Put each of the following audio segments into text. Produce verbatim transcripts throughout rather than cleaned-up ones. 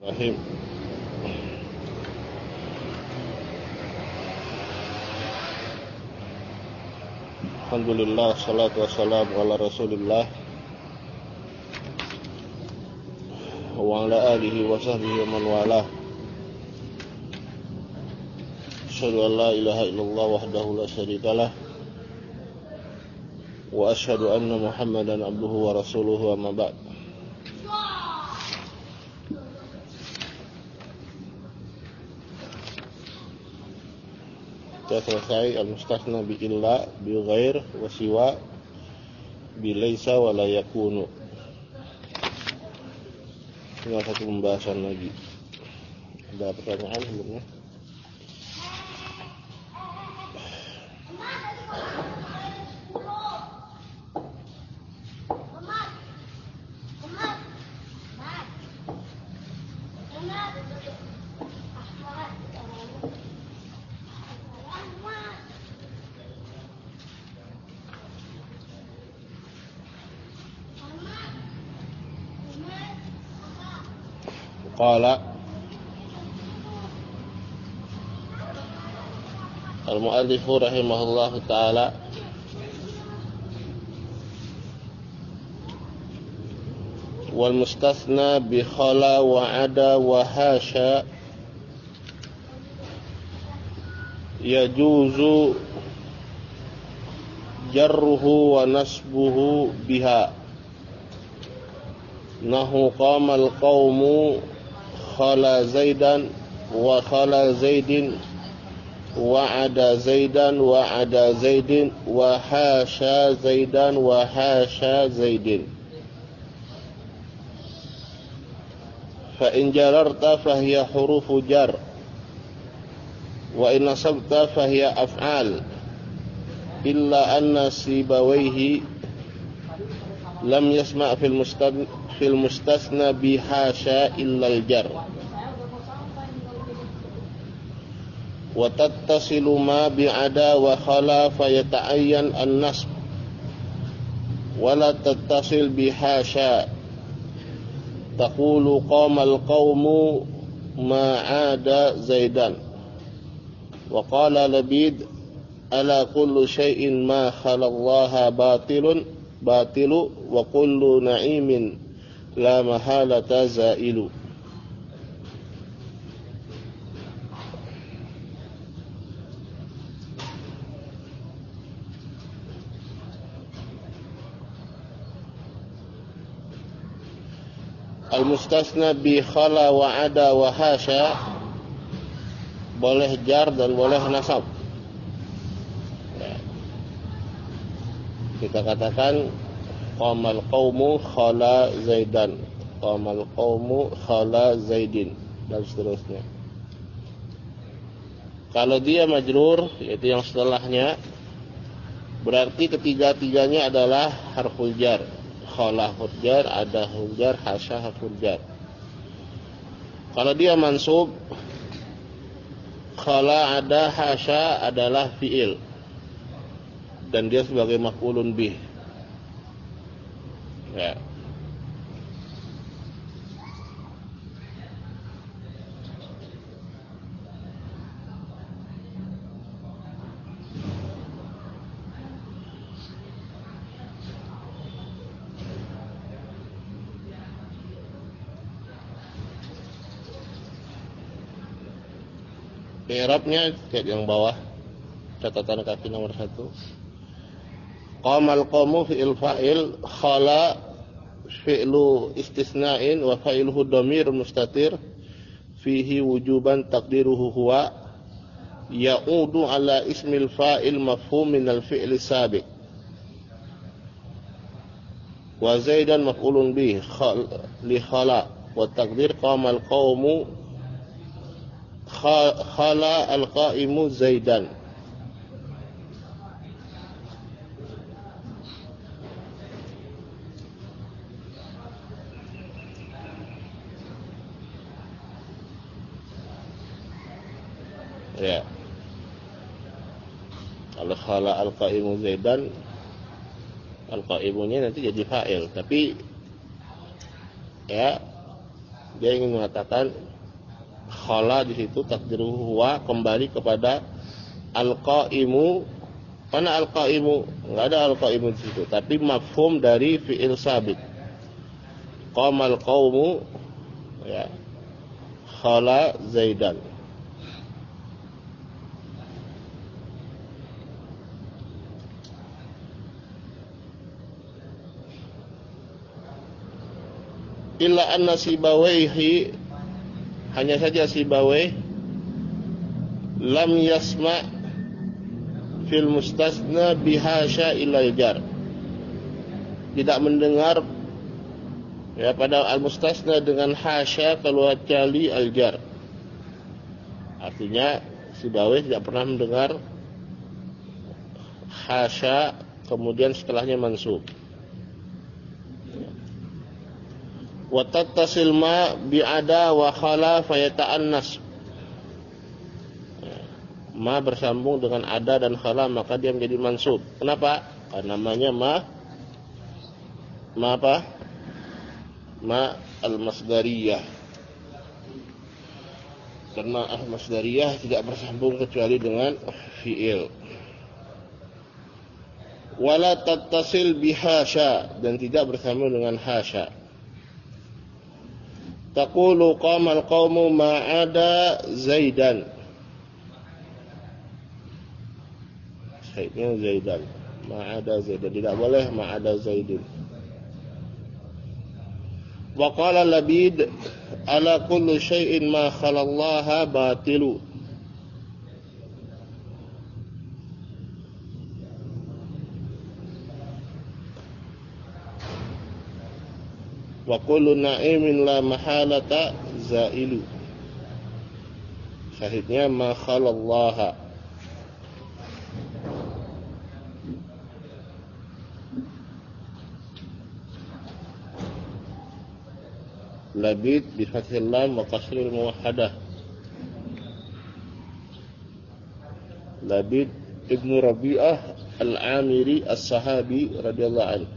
Rahim. Alhamdulillah, salatu wassalamu ala Rasulillah wa ala alihi wa sahbihi wa man walah. Asyhadu an la ilaha illallah wahdahu la syarikalah wa asyhadu anna Muhammadan abduhu wa rasuluhu, amma ba'd. Kita selesai al-mustasna bi illa, bi ghair, wa siwa, bi laisa wa la yakunu. Tinggal satu pembahasan lagi. Ada pertanyaan sebelumnya? Qala al-mu'allifu rahimahullahu ta'ala wal mustathna bi khala wa ada wa hasha yajuzu jarruhu wa nasbuhu biha nahu qamal qawmu khala zaidan wa khala zaidin wa ada zaidan wa ada zaidin wa hasha zaidan wa hasha zaidin. Fa in jararta fahiya hurufu jar wa in nasabta fahiya af'al illa anna sibawaihi lam yasma' fil mustad fil mustasna bi hasha illa al-jar wa tattasilu ma bi ada wa khala fayata'ayyan an-nasb wa la tattasil bi hasha taqulu qama al-qawmu ma ada zaidan wa qala labid ala kullu shay'in ma khala Allah batilun batilu wa kullu na'imin la mahalata zailu. Al-mustasna bi khala wa ada wa hasha boleh jar dan boleh nasab. Kita katakan qamal qaumu khala zaidan, qamal qaumu khala zaidin, dan seterusnya. Kalau dia majrur, yaitu yang setelahnya, berarti ketiga-tiganya adalah harful jar. Khala harful jar, ada harful jar, hasya harful jar. Kalau dia mansub, khala ada hasya adalah fi'il dan dia sebagai maf'ulun bih. Ya. I'rabnya kayak yang bawah, catatan kaki nomor satu. Qamal qawmu fi'il fa'il, khala fi'lu istisna'in wa fa'iluhu dhamir mustatir fihi wujuban taqdiruhu huwa ya'udu ala ismil fa'il mafhum minal fi'li sabiq wa zaidan maf'ulun bih li khala wa taqdir qamal qawmu khala al-qa'imu zaidan. Ya. Kalau khala al-qa'imu zaidan, al-qa'imunya nanti jadi fa'il, tapi ya Dia ingin mengatakan khala di situ takdiruhu huwa kembali kepada al-qaimu. Mana al-qaimu? Enggak ada al-qaimu di situ, tapi mafhum dari fi'il sabit. Qamal qaumu ya. Khala Zaidan. Illa anna Sibawaihi, hanya saja Sibawai lam yasma' fil mustasna bihasya ilal jar, tidak mendengar ya pada al mustasna dengan hasya kecuali al jar. Artinya Sibawai tidak pernah mendengar hasya kemudian setelahnya mansub. Wa tattasil ma bi'ada wa khala fayata'annas. Ma bersambung dengan ada dan khala maka dia menjadi mansub. Kenapa? Karena namanya ma ma apa? Ma al-masdariyah. Karena al-masdariyah tidak bersambung kecuali dengan fi'il. Wala tattasil bihasya, dan tidak bersambung dengan hasya. Taqulu qamal qaumu ma'ada Zaidan. Sayyidnya Zaidan. Ma'ada Zaidan. Tidak boleh ma'ada Zaidin. Wa qala Labid ala kulli syai'in ma khalallaha batilu. Wa kullu na'imin la mahalata zailu. Syahidnya ma khalallaha. Labid bi fathil lam wa kasril muwahhadah. Labid ibnu Rabi'ah al-Amiri as-Sahabi radhiyallahu anhu.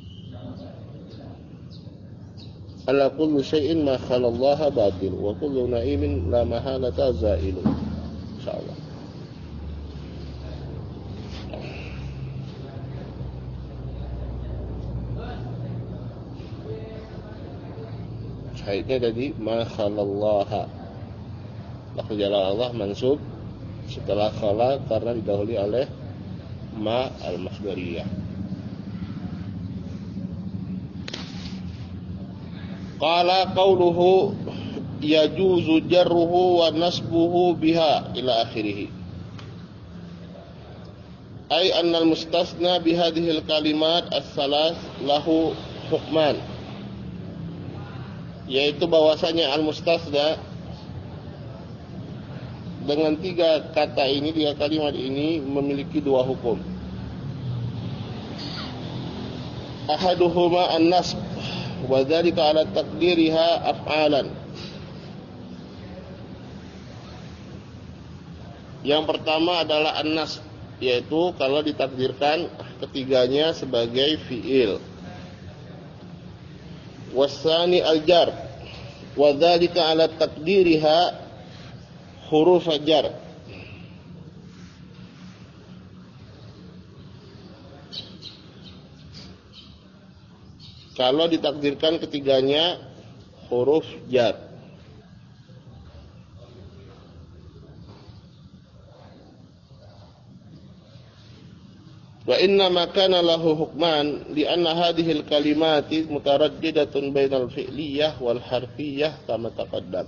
Ala kulli syai'in ma khalallaha batil wa kullu na'imin la mahalata zailu. Insyaallah. Syahidnya tadi ma khalallaha. Lafaz jalal Allah mansub setelah khala karena didahului oleh ma al-masdariyah. Qala qawluhu yajuzu jarruhu wa nasbuhu biha ila akhirih. Ay anna al-mustasna bihadhihi al-kalimat as-salas lahu hukman. Yaitu bahwasanya al-mustasna dengan tiga kata ini, tiga kalimat ini memiliki dua hukum. Ahaduhuma an-nasb wa dzalika ala taqdiriha af'alan. Yang pertama adalah an-nasb, yaitu kalau ditakdirkan ketiganya sebagai fi'il. Wasani al-jar wa dzalika ala taqdiriha huruf jar. Kalau ditakdirkan ketiganya huruf jar. Wa inna ma kana lahu hukman li anna hadhihi al-kalimati mutaraddidatun bainal fi'liyah wal harfiyah kama taqaddam.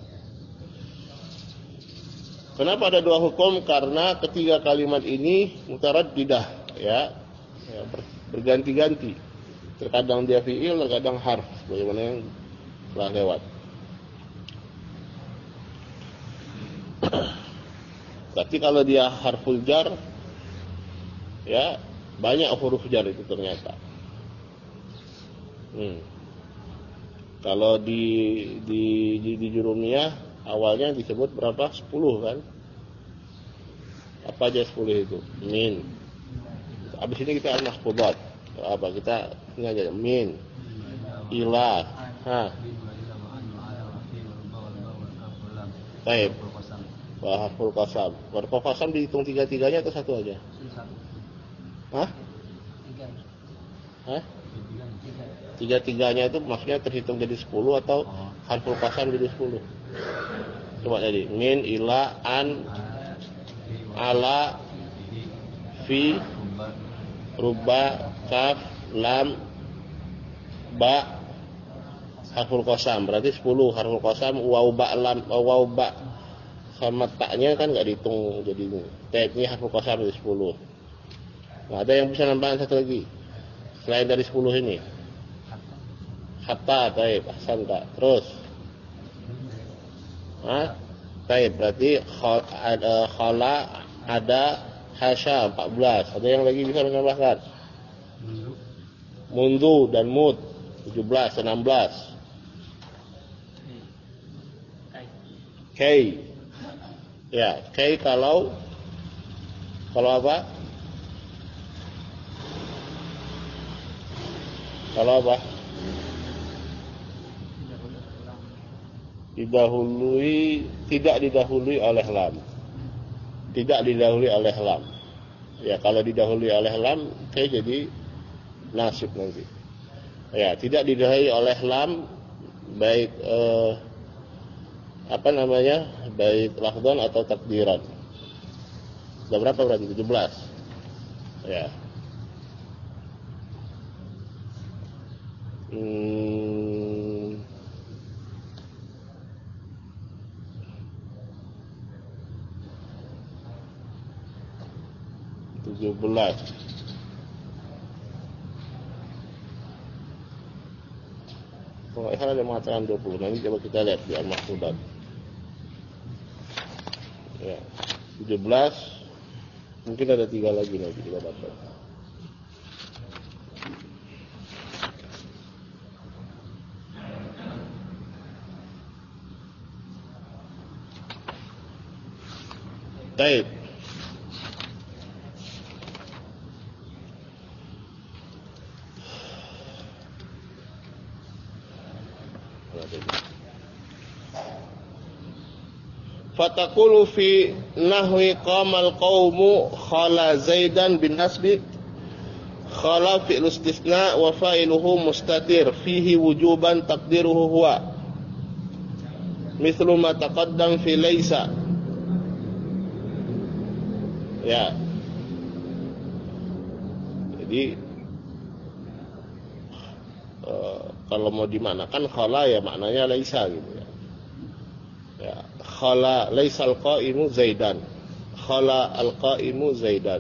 Kenapa ada dua hukum? Karena ketiga kalimat ini mutaraddidah, ya, ya berganti-ganti. Terkadang dia fi'il, terkadang harf, bagaimana yang telah lewat. Tapi kalau dia harful jar, ya banyak huruf jar itu ternyata. Hmm. Kalau di di di, di jurumiyah awalnya disebut berapa? sepuluh kan? Apa aja sepuluh itu? Min. Habis ini kita al-mahfudat. Apa kita ini aja min, ilah, ha, Baik. Wa harful qasam. Harful qasam dihitung tiga-tiganya atau satu aja? Satu. Hah? Tiga. Hah? Tiga-tiganya itu maksudnya terhitung jadi sepuluh atau oh. harful qasam jadi sepuluh? Coba jadi min, ila, an, ala, fi, ruba, kaf, lam, ba, harful qasam. Berarti sepuluh harful qasam, waw, ba, lam, waw, ba sama taknya kan enggak dihitung jadi tabnya harful qasam jadi sepuluh. Nah, ada yang bisa nambahin satu lagi selain dari sepuluh ini? Hatta, baik, ahsan tak. Terus Hah? Baik, berarti khala ada hasya empat belas. Ada yang lagi bisa menambahkan? Mundu dan mud tujuh belas, enam belas. Kai. Ya, kai kalau kalau apa? Kalau apa? Didahului, tidak didahului oleh lam. Tidak didahului oleh lam. Ya, kalau didahului oleh lam, kayak jadi nasib nanti. Ya, tidak didahului oleh lam, baik eh, apa namanya, baik lafdhan atau takdiran. Sudah berapa berarti? tujuh belas. Ya. Hmm. tujuh belas. Kalau oh, ada mengatakan dua puluh. Nanti coba kita lihat di Al-Mahfudat. Ya, tujuh belas. Mungkin ada tiga lagi nanti kita dapat. Baik. Fatakulu fi nahwi qamal qawmu khala zaidan bin nasbi khala fi'l istisna wa fa'iluhu mustatir fihi wujuban taqdiruhu huwa mithlu ma taqaddam fi laysa. Ya, jadi uh, kalau mau dimanakan khala ya maknanya laisa gitu ya. Ya, khala laisal qa'imu zaidan. Khala al-qa'imu zaidan.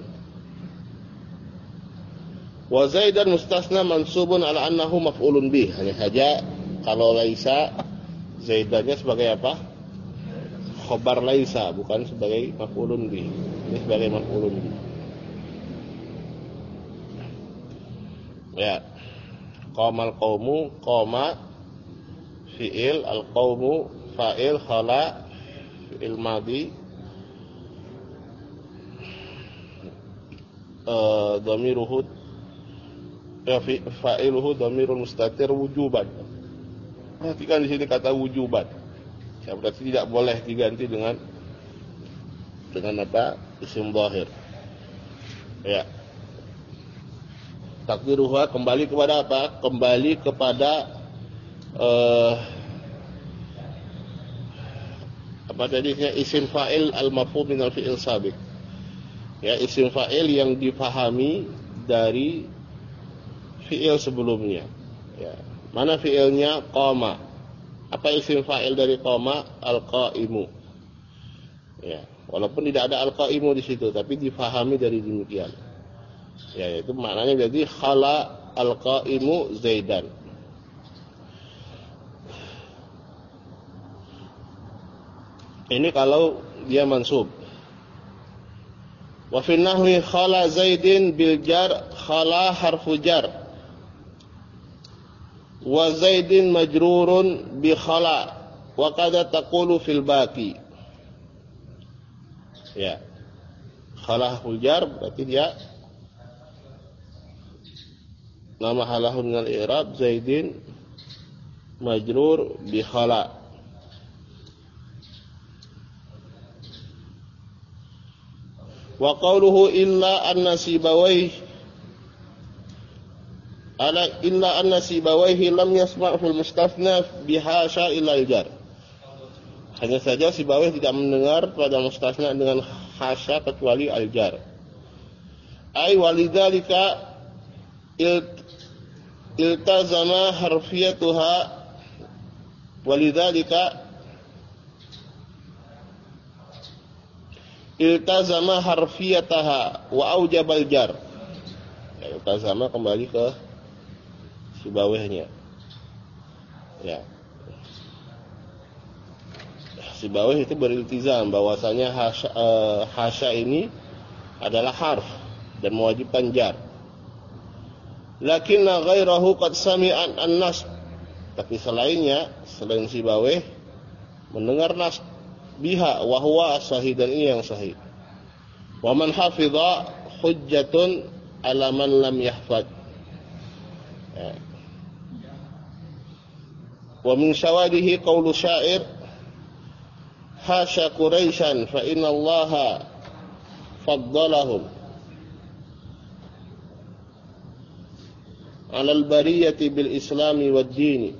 Wa zaidan mustasna mansubun ala annahu maf'ulun bih. Hanya saja kalau laisa zaidannya sebagai apa? Khobar laisa, bukan sebagai maf'ulun bih. Ini sebagai maf'ulun bih. Ya. Qamal qaumu, qama fi'il, al-qaumu fa'il, khala fi'il madhi, uh, dhamiruhu ya fa'iluhu dhamirul mustatir wujuban. Perhatikan di sini kata wujuban. Ya, berarti tidak boleh diganti dengan dengan apa? Isim dhahir. Ya. Takdiruha kembali kepada apa? Kembali kepada uh, apa tadinya isim fa'il al-mafhum min al-fi'il sabiq. Ya, isim fa'il yang difahami dari fi'il sebelumnya. Ya. Mana fi'ilnya? Qama. Apa isim fa'il dari qama? Al-qa'imu. Ya, walaupun tidak ada al-qa'imu di situ, tapi difahami dari demikian. Ya, itu maknanya jadi khala al-qa'imu zaidan. Ini kalau dia mansub. Wa fi nahwi khala zaidin bil jar khala harfu jar. Wa zaidin majrurun bi khala wa qad taqulu fil baqi. Ya. Khala harfu jar berarti dia nama halahu min al-i'rab zaidin majrur bi khala. Wa qawluhu illa anna sibawayh ala illa anna sibawayhi lam yasma' fil mustathna bihasya illa al-jar. Hanya saja Sibawayh tidak mendengar pada mustasna dengan hasya kecuali al-jar. Ai walidzalika iltazama harfiyatuha walidzalika iltazama harfiyataha wa aujabal jar. Ya, iltazama kembali ke Sibawayhnya. Ya. Sibawayh itu beriltizam bahwasanya hasya, uh, hasya ini adalah harf dan mewajibkan jar. Lakinna ghairahu qad sami'an an-nas. Tapi selainnya, selain Sibawayh mendengar nas biha wa huwa sahih, dan ini yang sahih. Wa man hafidha hujjatun ala man lam yahfad. Ya. Wa min syawadihi qawlu syair hasya Quraisyan fa inna Allaha faddalahum alal bariyati bil islami wad dini.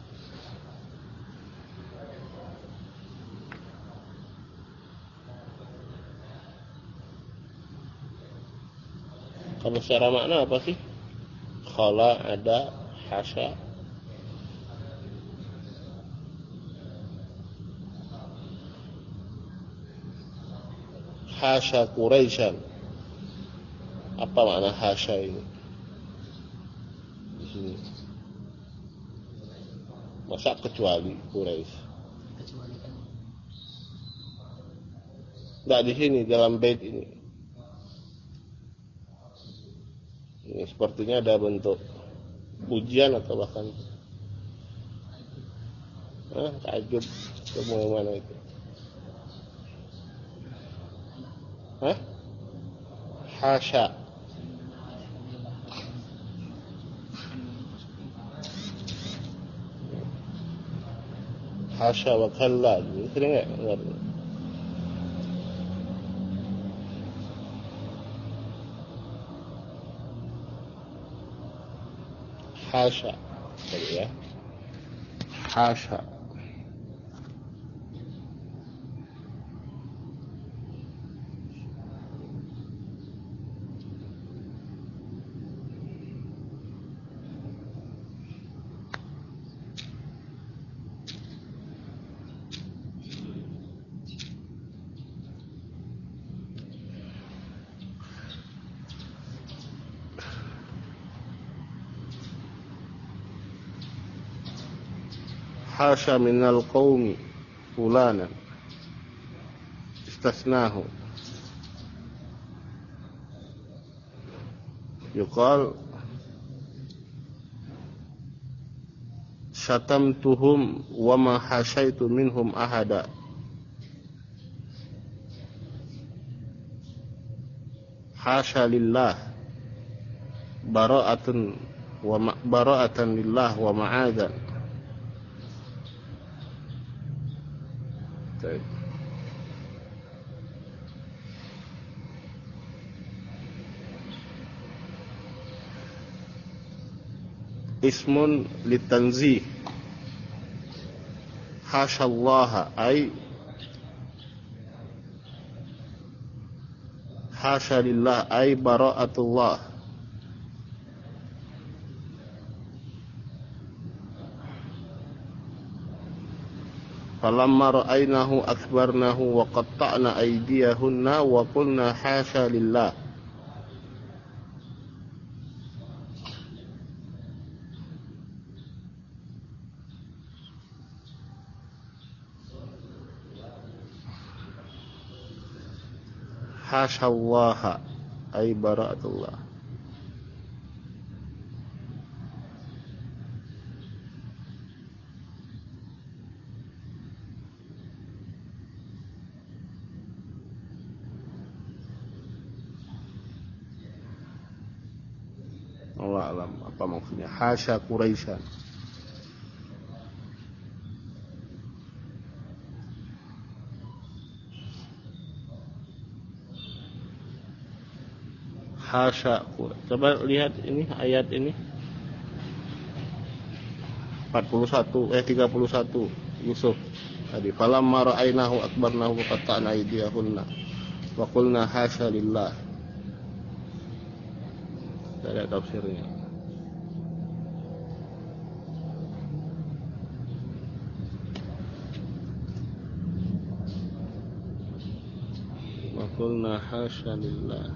Kalau secara makna apa sih? Khala ada, hasya. Hasya Quraisyan. Apa makna hasya ini? Di sini. Masa kecuali Quraisy? Kecuali kan? Enggak, di sini dalam bait ini. Ini sepertinya ada bentuk pujian atau bahkan ah, takjub. Itu mana itu? Hah? Hasya. Hasya wa kalla. Sering enggak dengar? Hasya. Tadi ya. Hasya. Hasya minal qawmi fulanan istasnahu. Yuqal syatamtuhum wa ma hasyaitu minhum ahada. Hasya lillah bara'atun wa ma- bara'atan lillah wa ma'adzan. Ismun litanzih. Hasyallaha ay hasya lillah ay bara'atullah. Falamma ra'aynahu akbarnahu wa qatta'na aydiyahunna wa qulna hasya lillah. Hasyallaha ay bara'atullah. Allah alam apa maksudnya hasya Quraisyan. Hasya. Coba lihat ini ayat ini. empat puluh satu eh tiga puluh satu Yusuf. Tadi falamma ra'ainahu akbarnahu wa qatta'na aydiyahunna wa qulna hasya lillah. Saya lihat tafsirnya. Wa qulna hasya lillah.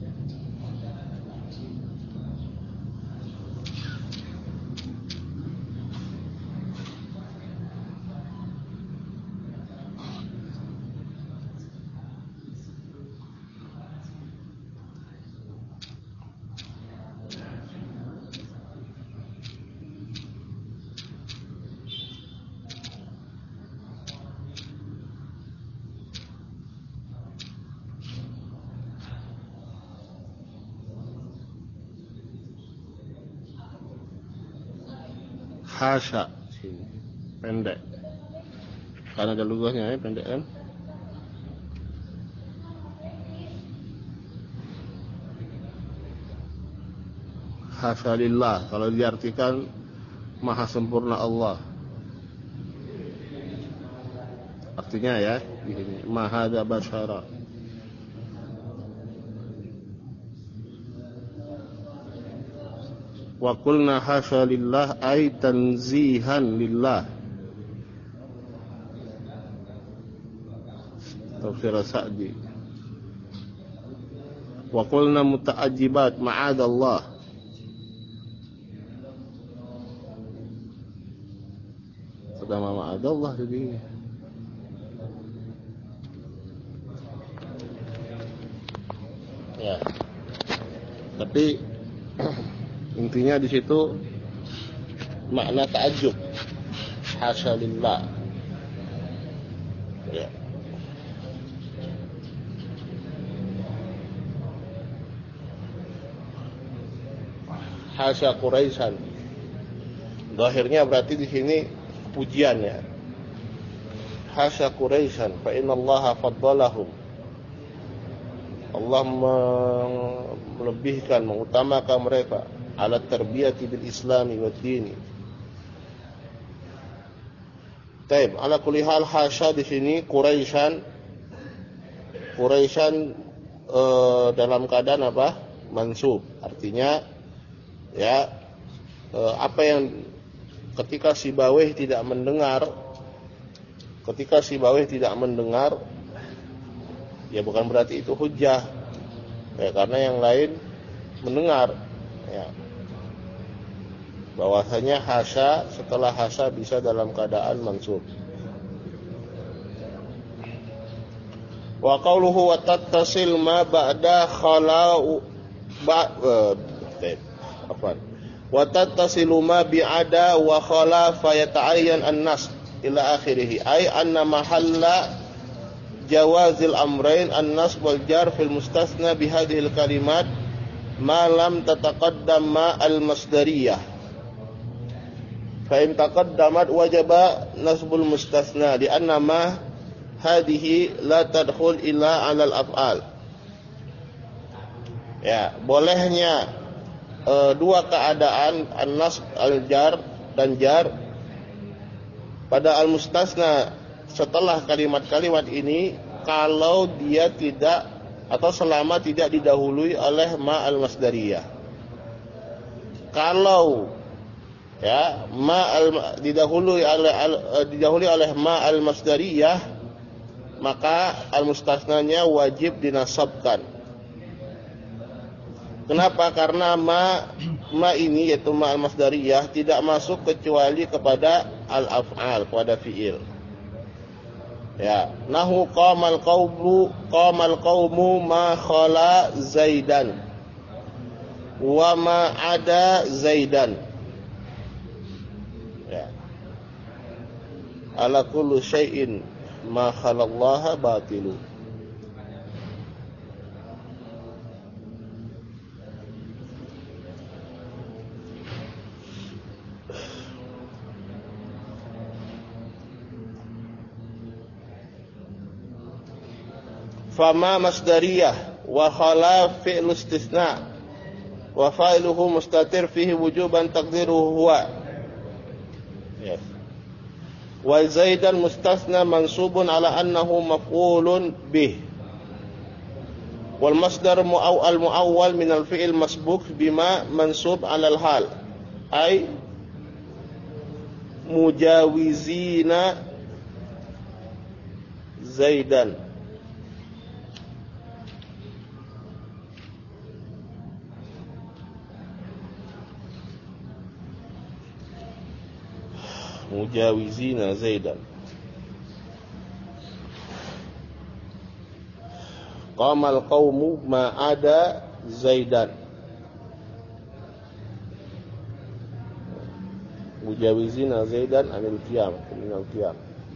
Hasya sini pendek karena ada lugahnya ya, pendek kan. Hasya lillah kalau diartikan maha sempurna Allah, artinya ya begini, maha da basyara. Wa qulna hasya lillah ay tanzihan lillah. Tafsir Sa'di. Wa qulna muta'ajibat ma'adallah. Sedang ma'adallah jadi. Ya. Tapi intinya di situ makna ta'ajub. Hasya lillah. Ya. Hasya Quraisyan. Zahirnya berarti di sini pujian ya. Hasya Quraisyan fa innallaha faddalahum. Allah melebihkan, mengutamakan mereka ala tarbiyati bil islami wa dini. Taib, ala kulli hal hasya di sini Quraisyan Quraisyan e, dalam keadaan apa? Mansub. Artinya ya e, apa yang ketika Sibawayh tidak mendengar ketika Sibawayh tidak mendengar ya bukan berarti itu hujjah. Ya, karena yang lain mendengar ya. Bahwasanya hasya setelah hasya bisa dalam keadaan mansub. Wa qawluhu wa tattasil ma ba'da khala'u ba'd apa wa tattasilu ma bi'ada wa khala fa yata'ayyan an-nas ila akhirih ay anna mahalla jawazil amrayn an-nasb wal jar fil mustasna bi hadhihi al-kalimat ma lam tataqaddam ma al-masdariyah. Fa in taqaddamat wajaba nasbul mustasna li anna ma hadhihi la tadkhul illa 'ala al-af'al. Ya, bolehnya e, dua keadaan an-nasb al-jar dan jar pada al-mustasna setelah kalimat-kalimat ini kalau dia tidak atau selama tidak didahului oleh ma al-masdariyah. Kalau ya ma al didahului oleh al, didahului oleh ma al-masdariyah maka al-mustasnanya wajib dinasabkan. Kenapa? Karena ma ma ini yaitu ma al-masdariyah tidak masuk kecuali kepada al-af'al, kepada fi'il. Ya, nahu qamal qawmu qamal qawmu ma khala Zaidan wa ma ada Zaidan. Ya. Ala kullu syai'in ma khalallaha batilu. Fama masdariyah wa khala fi'lu istisna wa fa'iluhu mustatir fihi wujuban taqdiruhu huwa. Yes. Wa zaidan mustasna mansubun ala annahu maf'ulun bih. Wal masdar mu'awwal mu'awwal min al-fi'il masbuk bima mansub ala al-hal. Ay mujawizina zaidan. Mujawizina zaidan. Qamal qaumu ma ada zaidan. Mujawizina zaidan anil qiyam, anil qiyam.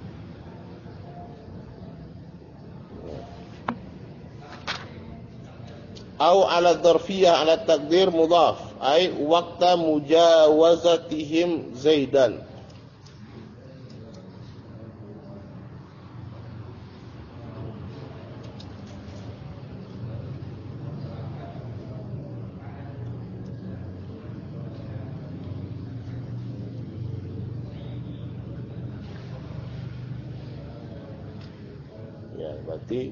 Au ala dzarfiyah ala taqdir mudhaf, ay waqta mujawazatihim zaidan. Berarti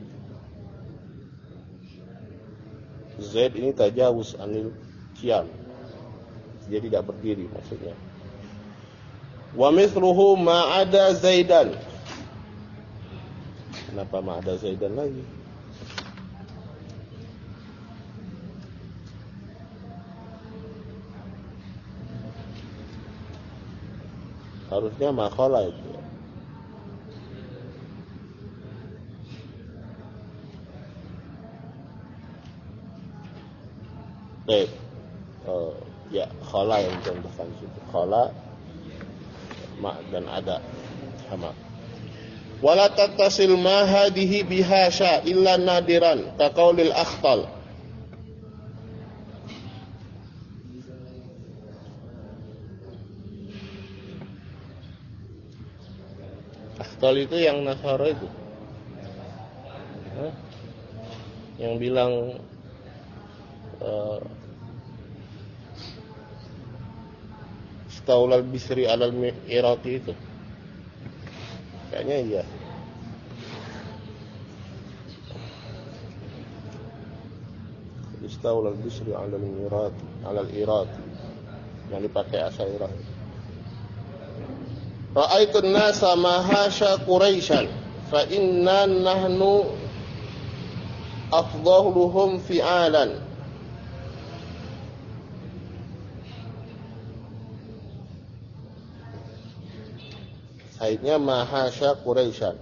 Zaid ini tajawuz anil qiyam, dia tidak berdiri maksudnya. Wa mithluhu ma ada Zaidan. Kenapa ma ada Zaidan lagi? Harusnya ma khala itu. Baik, uh, ya khala yang ditambahkan di situ. Khala, ma dan ada sama. Wala tattasil ma hadhihi bihasya illa nadiran kaqaulil akhtal. Akhtal itu yang Nasara itu, Hah? yang bilang Uh, Staulal bisri alal iraqi itu kayaknya iya. Staulal bisri alal iraqi alal iraqi yang dipakai Asyairah. Ra'aitun nasa mahasya Quraisyan fa inna nahnu afdhaluhum fi'alan. Akhirnya mahasya Quraisyan,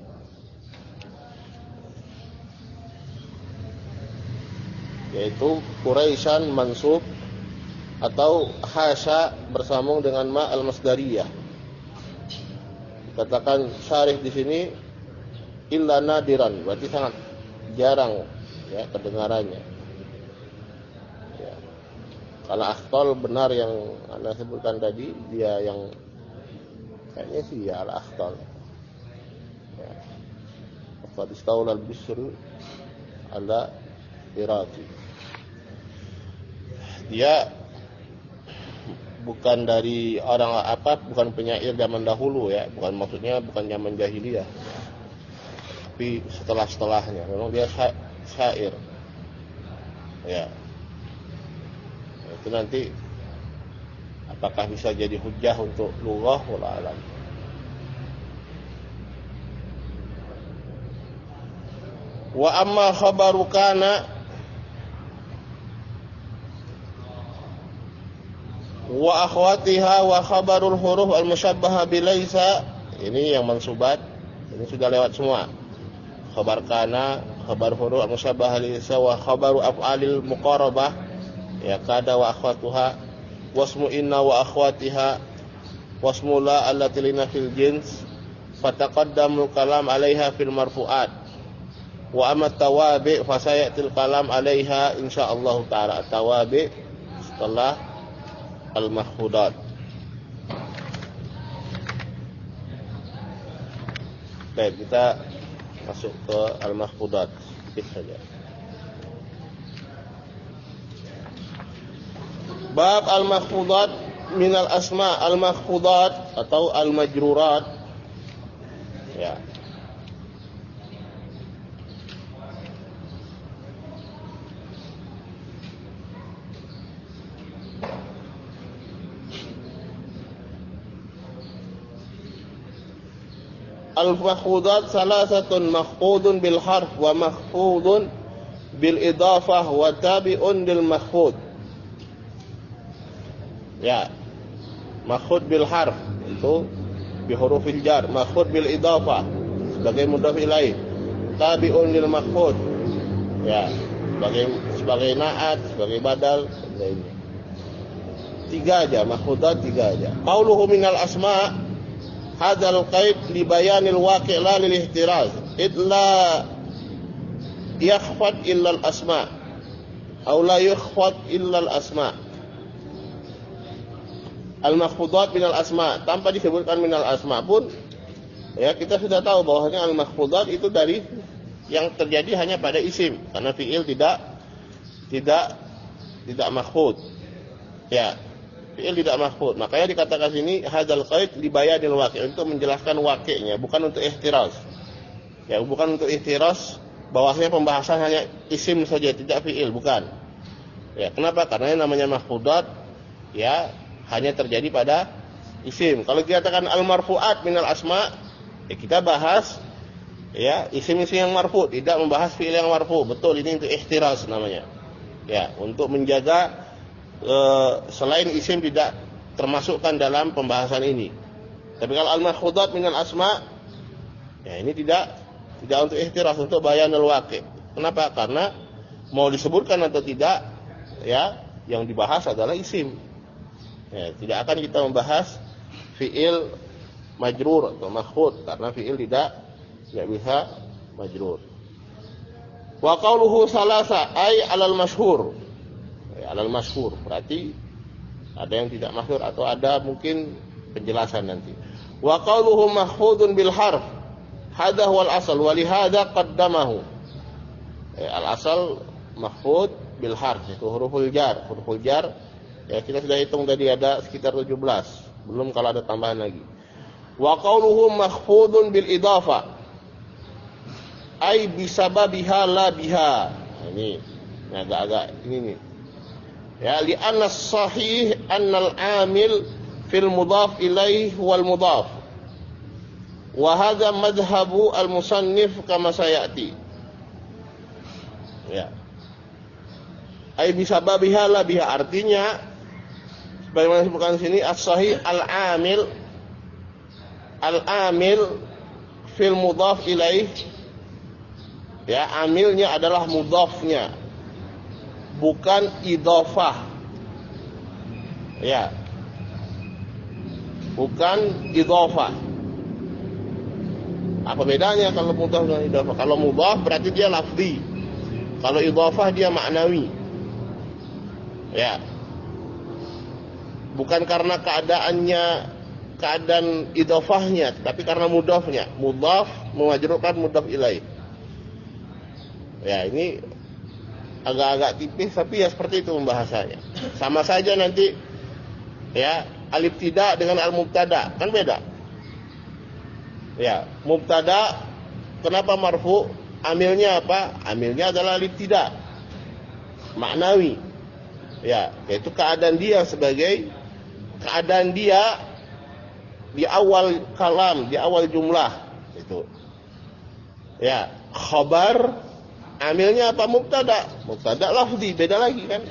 yaitu Quraisyan mansub atau hasya bersambung dengan ma al-masdariyah. Dikatakan syarih di sini illa nadiran, berarti sangat jarang ya kedengarannya. Ya. Kalau akhtal benar yang Anda sebutkan tadi, dia yang kayaknya sih ya al-akhtal. Ya. Qad istawla al-bisr ala iraqi. Dia bukan dari orang apa, bukan penyair zaman dahulu ya, bukan maksudnya bukan zaman jahiliyah. Tapi setelah-setelahnya memang dia syair. Ya. Itu nanti apakah bisa jadi hujjah untuk lughah wala alam. Wa amma khabaru kana wa akhwatiha wa khabarul huruf al-musyabbaha bilaisa, ini yang mansubat, ini sudah lewat semua. Khabar kana, khabar huruf al-musyabbaha bilaisa wa khabaru af'alil muqarabah ya kada wa akhwatuha wasmu inna wa akhwatiha wasmu la allati lina fil jins fataqaddamul kalam 'alaiha fil marfu'at wa amma tawabi fa sayatil kalam 'alaiha insyaallah taala. Tawabi setelah al-mahfudat. Baik, kita masuk ke al-mahfudat sedikit saja. Bab al-makhfudat minal asma, al-makhfudat atau al-majrurat. Ya. Al-makhfudat salasatun, makhfudun bil harf wa makhfudun bil idafah wa tabi'un lil makhfud. Ya. Makhfud bil harf itu bi hurufil jar, makhfud bil idafah sebagai mudhaf ilaih, tabi'un lil makhfud. Ya, sebagai sebagai naat, sebagai badal lainnya. Tiga aja, makhfudat tiga aja. Qauluhu minal asma' hadzal qaid li bayanil waqi' la lil ihtiraz. Illa yakhfad illa al asma' atau la yakhfad illa al asma'. Al-makhfudat minal asma, tanpa disebutkan minal asma pun ya kita sudah tahu bahwasanya al-makhfudat itu dari yang terjadi hanya pada isim, karena fiil tidak tidak tidak makhfud. Ya, fiil tidak makhfud. Makanya dikatakan sini hadzal qaid li bayanil waqi', untuk menjelaskan waqi'nya, bukan untuk ihtiraz. Ya, bukan untuk ihtiraz bahwasanya pembahasan hanya isim saja, tidak fiil, bukan. Ya, kenapa? Karena yang namanya makhfudat ya hanya terjadi pada isim. Kalau kita katakan al-marfu'at minal asma, ya kita bahas ya isim-isim yang marfu', tidak membahas fi'il yang marfu'. Betul, ini untuk ihtiraz namanya. Ya, untuk menjaga e, selain isim tidak termasukkan dalam pembahasan ini. Tapi kalau al-makhfudat minal asma, ya ini tidak tidak untuk ihtiraz, untuk bayanul waqi'. Kenapa? Karena mau disebutkan atau tidak, ya yang dibahas adalah isim. Ya, tidak akan kita membahas fi'il majrur atau makhfud, karena fi'il tidak tidak bisa majrur. Wa qauluhu salasa ay alal masyhur. Ya, alal masyhur berarti ada yang tidak masyhur atau ada mungkin penjelasan nanti. Wa qauluhu mahfudun bil harf, hadha huwal asal wa li hadha qaddamahu. Ya, al asal mahfud bil harf, itu huruful jar, huruful jar. Ya, kita sudah hitung tadi ada sekitar tujuh belas, belum kalau ada tambahan lagi. Wa qauluhu makhfudun bil idafah ay bisababiha la biha. Nah, ini agak-agak ini nih. Ya, li anna sahih annal amil fil mudhaf ilaih wal mudhaf. Wa hadha madhhabu al musannif kama sayati. Ya. Ay bisababiha la biha, artinya bagaimana disebutkan sini as-sahih al-amil al-amil fil mudhaf ilaih, ya amilnya adalah mudhafnya, bukan idhofah. Ya, bukan idhofah. Apa bedanya kalau mudhaf dengan idhofah? Kalau mudhaf berarti dia lafzi, kalau idhofah dia maknawi. Ya, bukan karena keadaannya, keadaan idhofahnya, tapi karena mudhafnya. Mudhaf memajrurkan mudhaf ilaih. Ya, ini agak-agak tipis, tapi ya seperti itu pembahasannya. Sama saja nanti ya alif tidak dengan al mubtada kan beda. Ya, mubtada kenapa marfu? Amilnya apa? Amilnya adalah alif tidak, maknawi. Ya, yaitu keadaan dia sebagai keadaan dia di awal kalam, di awal jumlah itu. Ya, khabar amilnya apa? Mubtada. Mubtada lafzi, beda lagi kan?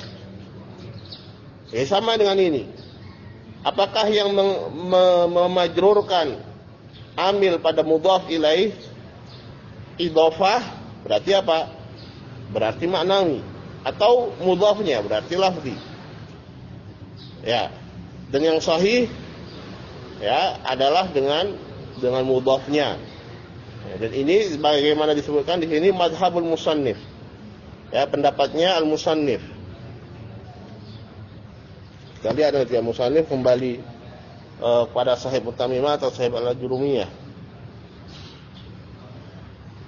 Ya, sama dengan ini. Apakah yang memajrurkan amil pada mudhaf ilaih idhofah berarti apa? Berarti maknawi. Atau mudhafnya berarti lafzi. Ya. Dan yang sahih ya adalah dengan dengan mudhafnya. Ya, dan ini bagaimana disebutkan di sini madhabul musannif. Ya, pendapatnya al-musannif. Kita lihat nanti al-musannif kembali uh, pada sahib Utamimah atau sahib al-Jurumiyah.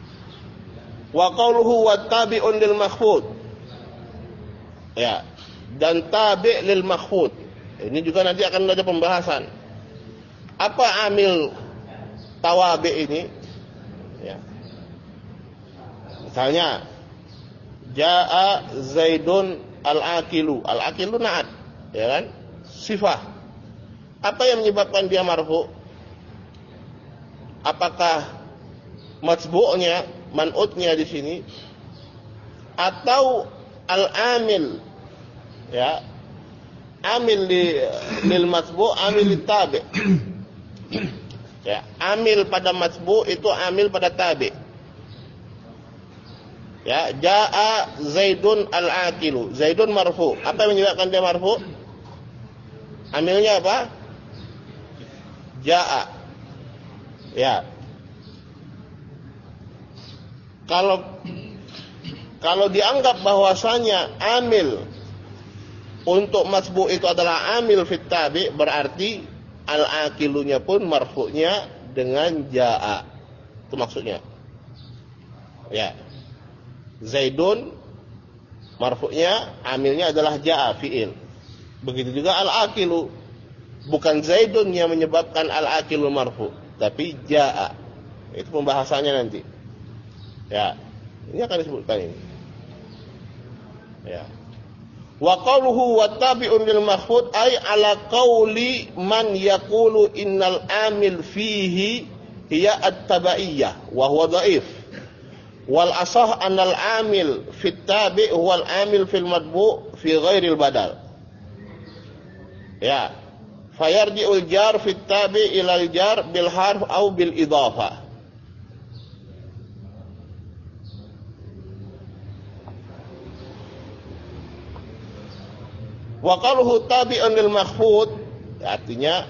Wa qauluhu wattabi'un lil makhfud. Ya, dan tabi' lil makhfud. Ini juga nanti akan ada pembahasan. Apa amil tawabi ini? Ya. Misalnya jaa Zaidun al-akilu. Al-akilu na'at, ya kan? Sifah. Apa yang menyebabkan dia marfu? Apakah matsbu'nya, man'utnya di sini, atau al-amil, ya, amil li, lil matsbu', amil li tabi'. Ya, amil pada matsbu' itu amil pada tabi'. Ya, jaa Zaidun al-akilu. Zaidun marfu. Apa yang menyebabkan dia marfu? Amilnya apa? Jaa. Ya. Kalau kalau dianggap bahwasanya amil untuk matsbu' itu adalah amil fit tabi', berarti al-akilunya pun marfu'nya dengan jaa. Itu maksudnya. Ya. Zaidun marfu'nya amilnya adalah jaa, fi'il. Begitu juga al-akilu. Bukan Zaidun yang menyebabkan al-akilu marfu', tapi jaa. Itu pembahasannya nanti. Ya. Ini akan disebutkan ini. Ya. Wa qawluhu wattabi'un lil makhfud ay ala qawli man yaqulu innal amil fihi hiya at-tabaiyah wa huwa dhaif. Wal asah anal amil fit tabi' huwal amil fil matbu' fi ghairil badal. Ya. Fayarji'ul jar fit tabi' ilal jar bil harf au bil idhafah. Wa qaluhu tabi'un lil makhfud, artinya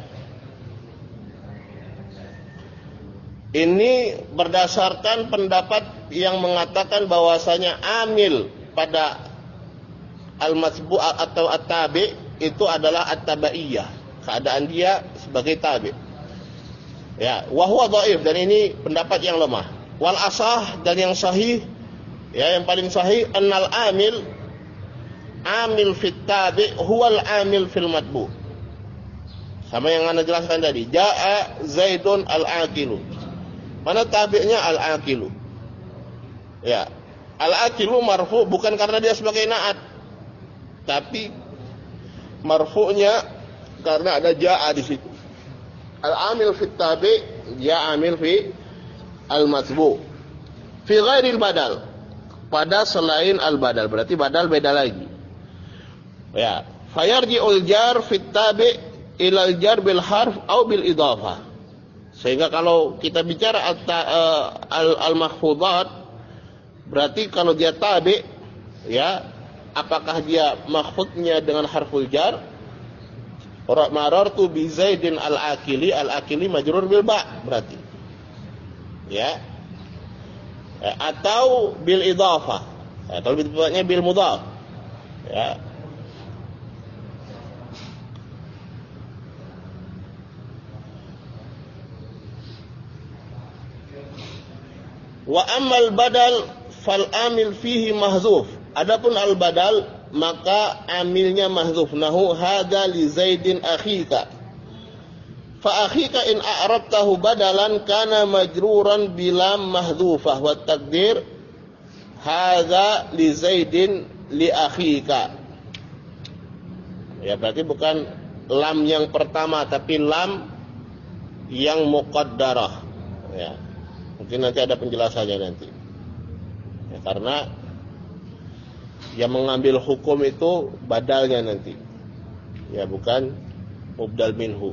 ini berdasarkan pendapat yang mengatakan bahwasanya amil pada al-matsbu' atau at-tabi' itu adalah at-tabaiyah, keadaan dia sebagai tabi'. Ya, wa huwa dhaif, dan ini pendapat yang lemah. Wal asah, dan yang sahih, ya, yang paling sahih, annal amil amil fit tabi' huwal amil fil matbu'. Sama yang Anda jelaskan tadi, jaa Zaidun al-akilu. Mana tabi'nya al-akilu? Ya, al-akilu marfu bukan karena dia sebagai na'at, tapi marfu'nya karena ada jaa di situ. Al-amil fit tabi' ya amil fi al-matbu' fi ghairil badal, pada selain al-badal, berarti badal beda lagi. Ya, fayarji'ul jar fit tabi' ilal jar bil harf au bil idhafah. Sehingga kalau kita bicara al-mahfudat, berarti kalau dia tabi', ya, apakah dia mahfudnya dengan harful jar? Marartu bi Zaidin al-akili, al-akili majrur bil ba, berarti. Ya. Atau bil idhafah. Ya, kalau lebih tepatnya bil mudhaf. Ya. Wa ammal badal fal amil fihi mahzuf. Adapun al badal maka amilnya mahzuf. Nahu hadza li Zaidin akhika. Fa akhika in a'rabtahu badalan kana majruran bilam mahdzufah wa taqdir hadza li Zaidin li akhika. Ya, berarti bukan lam yang pertama tapi lam yang muqaddarah. Ya. Mungkin nanti ada penjelasannya nanti. Ya, karena yang mengambil hukum itu badalnya nanti. Ya, bukan mubdal minhu.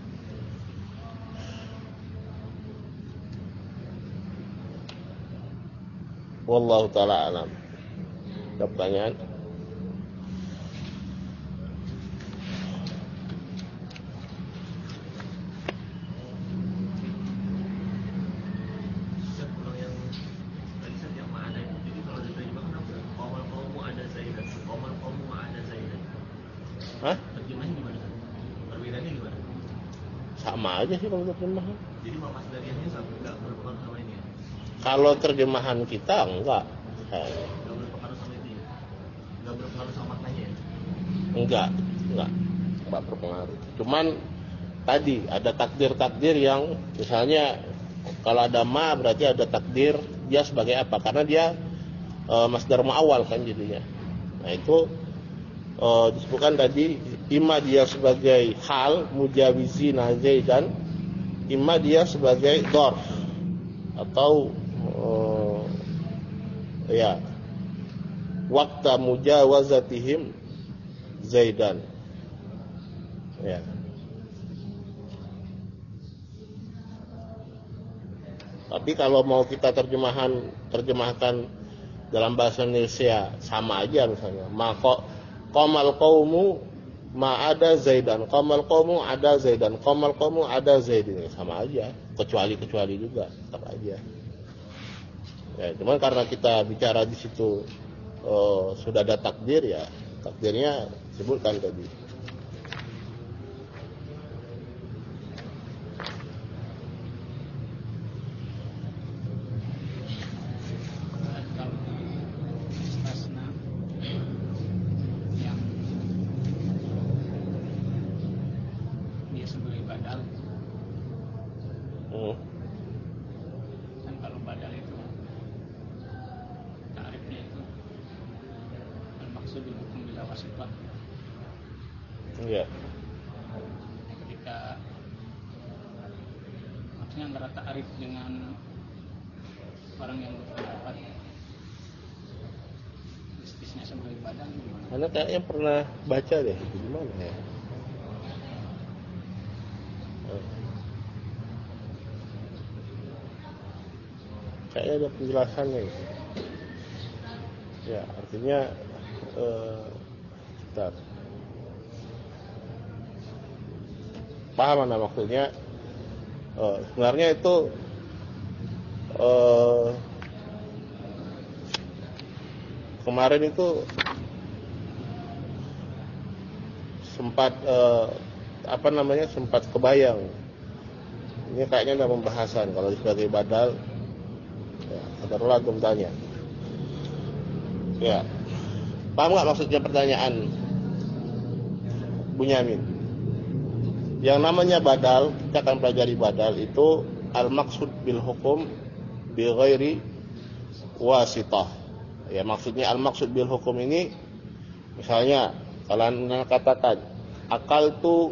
Wallahu ta'ala alam. Ada pertanyaan? Hah? Terjemahannya gimana? Perbedaannya gimana? Sama aja sih kalau terjemahan. Jadi mapas dariannya enggak berpengaruh sama ini ya? Kalau terjemahan kita enggak. Enggak berpengaruh sama itu ya? Enggak berpengaruh sama maknanya ya? Enggak, enggak, enggak berpengaruh. Cuman tadi ada takdir-takdir yang misalnya kalau ada ma berarti ada takdir dia sebagai apa? Karena dia e, masdar muawwal kan jadinya. Nah itu e, disebutkan tadi imma dia sebagai hal mujawizina zaidan, imma dia sebagai dzarf atau e, ya waqta mujawazatihim zaidan. Ya. Tapi kalau mau kita terjemahan terjemahkan dalam bahasa Indonesia sama aja misalnya. Maka qamal qaumu ma ada zaidan, qamal qaumu ada zaidan, qamal qaumu ada zaidin, sama aja. Kecuali-kecuali juga tetap aja. Ya, cuman karena kita bicara di situ oh, sudah ada takdir ya, takdirnya disebutkan tadi. Ya. Ketika maksudnya antara ta'rif dengan orang yang berpendapat istisna sebagai badan gimana? Karena kayaknya pernah baca deh, gimana ya? Kayaknya ada penjelasannya gitu. Ya, artinya eh, sebentar. Paham mana maksudnya? Uh, sebenarnya itu uh, kemarin itu sempat uh, apa namanya sempat kebayang. Ini kayaknya ada pembahasan kalau sebagai badal. Ya, adalah aku tanya. Ya, paham nggak maksudnya pertanyaan Bunyamin? Yang namanya badal, kita akan pelajari badal itu al-maqsud bil hukum bi ghairi wasitah. Ya, maksudnya al-maqsud bil hukum ini misalnya kalau Anda katakan akaltu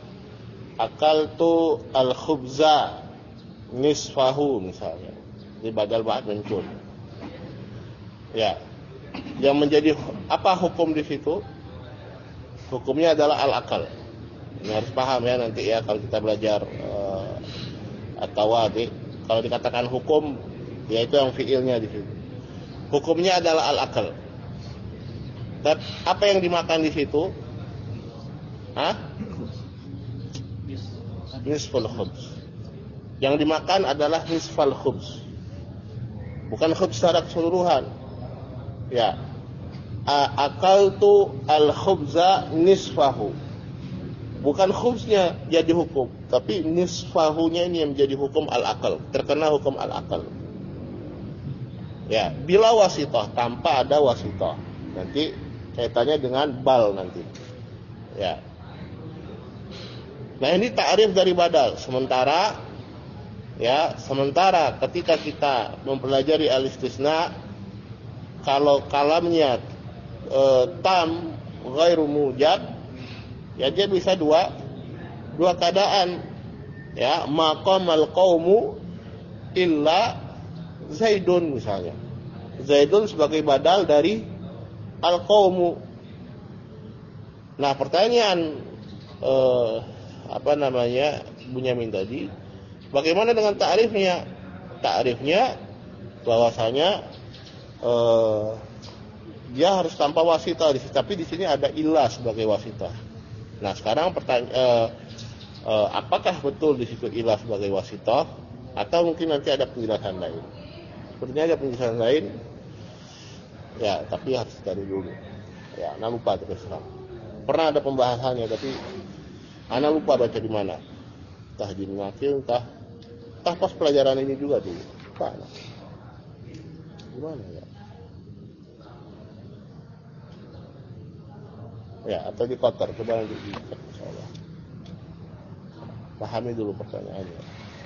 akaltu al-khubza nisfahu misalnya. Ini badal ba'd manqul. Ya. Yang menjadi apa hukum di situ? Hukumnya adalah al-akal. Ini harus paham ya nanti ya kalau kita belajar uh, at-tawadhi, kalau dikatakan hukum yaitu yang fiilnya di situ. Hukumnya adalah al-akal. Dan apa yang dimakan di situ? Hah? Nisful khubz. Yang dimakan adalah nisfal khubz. Bukan khubz secara keseluruhan. Ya. Akaltu al-khubza nisfahu. Bukan khubznya jadi hukum, tapi nisfahunya ini yang menjadi hukum al-akal, terkena hukum al-akal. Ya, bila wasitah, tanpa ada wasitah. Nanti kaitannya dengan bal nanti. Ya. Nah, ini ta'rif dari badal. Sementara ya, sementara ketika kita mempelajari al-istisna, kalau kalamnya e, tam ghairu mujab, ya dia bisa dua dua keadaan. Ya, maqamal qaumu illa Zaidun misalnya. Zaidun sebagai badal dari al-qaumu. Nah, pertanyaan eh, apa namanya Bunyamin tadi, bagaimana dengan ta'rifnya? Ta'rifnya bahwasanya eh, dia harus tanpa wasitah, tapi di sini ada ilah sebagai wasitah. Nah, sekarang pertanyaan eh, eh, apakah betul di situ ilah sebagai wasitah atau mungkin nanti ada penjelasan lain? Sepertinya ada penjelasan lain. Ya, tapi harus cari dulu. Ya, ana lupa terus terang. Pernah ada pembahasannya tapi ana lupa baca di mana. Entah di Wakil, entah entah pas pelajaran ini juga dulu. Lupa. Gimana ya? Ya, atau dikotor. Coba nanti dicek insyaallah. Pahami dulu pertanyaannya.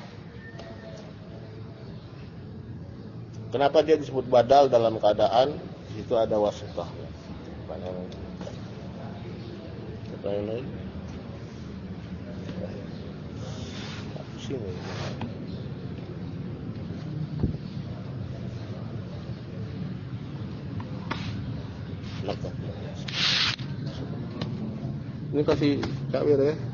Kenapa dia disebut badal dalam keadaan di situ ada wasitah? Pertanyaan lain. Pertanyaan lain. Sini. Ini kasih Cak Wir ya.